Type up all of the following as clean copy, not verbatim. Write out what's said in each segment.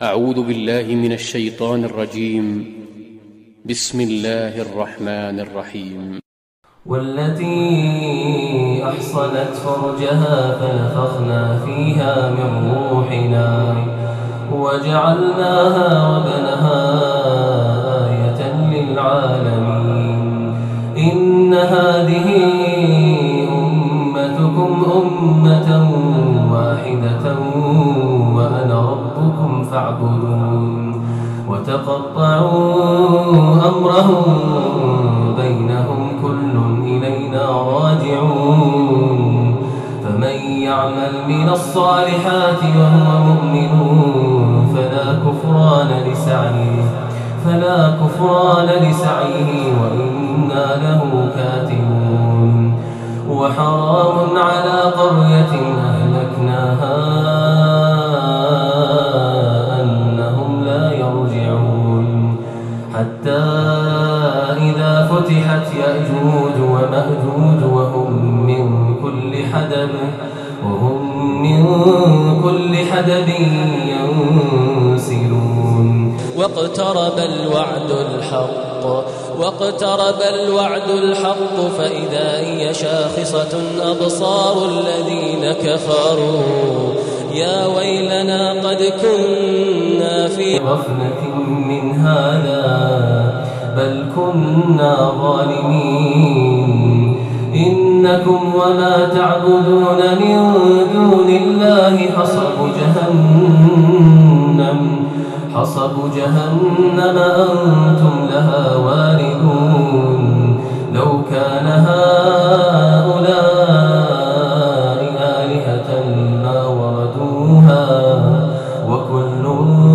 أعوذ بالله من الشيطان الرجيم. بسم الله الرحمن الرحيم. والتي أحصنت فرجها فنفخنا فيها من روحنا وجعلناها وابنها آية للعالمين. إن هذه أمتكم أمة واحدة وأنا ربكم فاعبدون. وتقطعوا أمرهم بينهم كل إلينا راجعون. فمن يعمل من الصالحات وهو مؤمن فلا كفران لسعيه وإنا له كاتبون. وحرام على قرية أهلكناها أنهم لا يرجعون حتى إذا فتحت يأجوج ومأجوج وهم من كل حدب ينسلون. واقترب الوعد الحق فإذا هي شاخصة أبصار الذين كفروا يا ويلنا قد كنا في غفلة من هذا بل كنا ظالمين. إنكم وما تعبدون من دون الله حصب جهنم أنتم لها واردون. لو كان هؤلاء آلهة ما وردوها وكل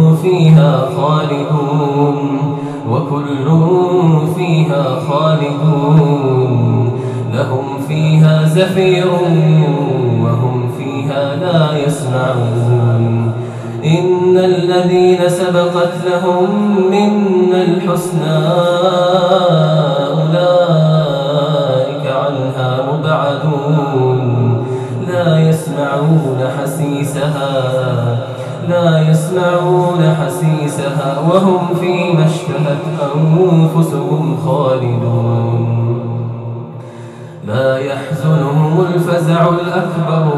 فيها خالدون. لهم فيها زفير وهم فيها لا يسمعون. إن الذين سبقت لهم منا الحسنى أولئك عنها مبعدون. لا يسمعون حسيسها وهم فيما اشتهت أنفسهم خالدون. لا يحزنهم الفزع الأكبر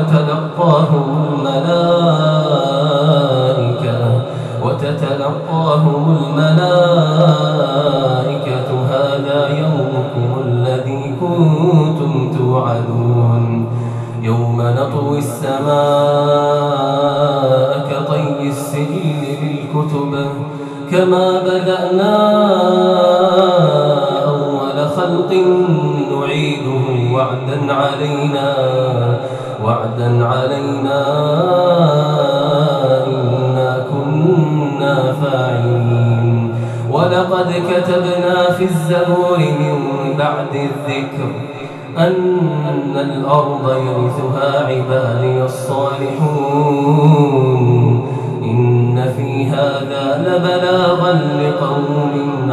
وتتلقاهم الملائكة هذا يومكم الذي كنتم توعدون. يوم نطوي السماء كطي السجل للكتب كما بدأنا أول خلق نعيده وعدا علينا إنا كنا فاعلين. ولقد كتبنا في الزبور من بعد الذكر أن الأرض يرثها عبادي الصالحون. إن في هذا لبلاغا لقوم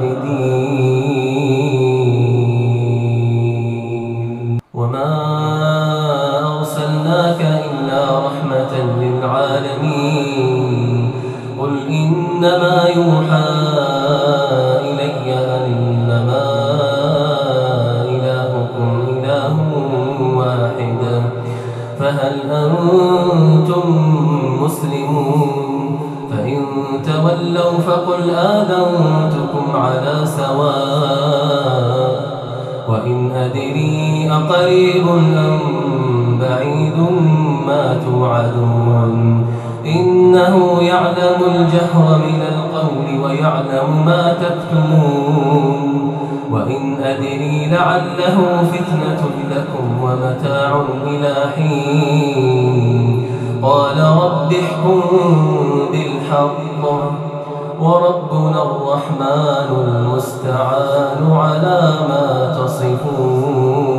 عابدين. وما أرسلناك إلا رحمة للعالمين. قل إنما يوحى إلي أنما إلهكم إله واحد فهل أنتم مسلمون؟ فإن تولوا فقل آذنتكم على سواء. وإن أدري أقريب أم بعيد ما توعدون. إنه يعلم الجهر من القول ويعلم ما تكتمون. وإن أدري لعله فتنة لكم ومتاع إلى حين. قال رب احكم بالحق وربنا الرحمن المستعان على ما تصفون.